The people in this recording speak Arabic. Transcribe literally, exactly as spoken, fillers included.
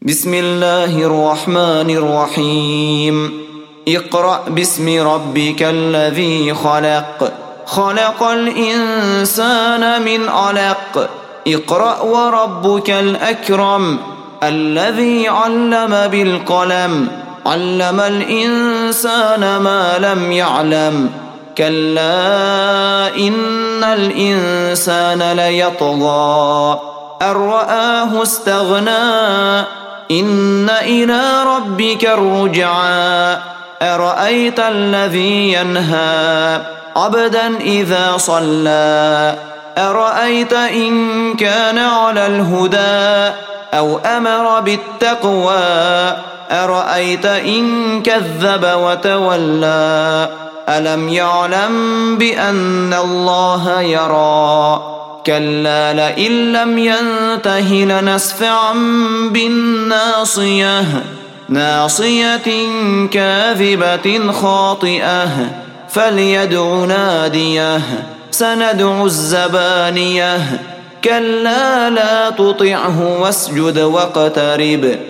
بسم الله الرحمن الرحيم اقرأ باسم ربك الذي خلق خلق الإنسان من علق اقرأ وربك الأكرم الذي علم بالقلم علم الإنسان ما لم يعلم كلا إن الإنسان ليطغى أن رآه استغنى إن إلى ربك الرجعى أرأيت الذي ينهى عبدا إذا صلى أرأيت إن كان على الهدى أو أمر بالتقوى أرأيت إن كذب وتولى ألم يعلم بأن الله يرى كلا لئن لم ينته لنسفعا بالناصية ناصية كاذبة خاطئة فليدع ناديه سندع الزبانية كلا لا تطعه واسجد واقترب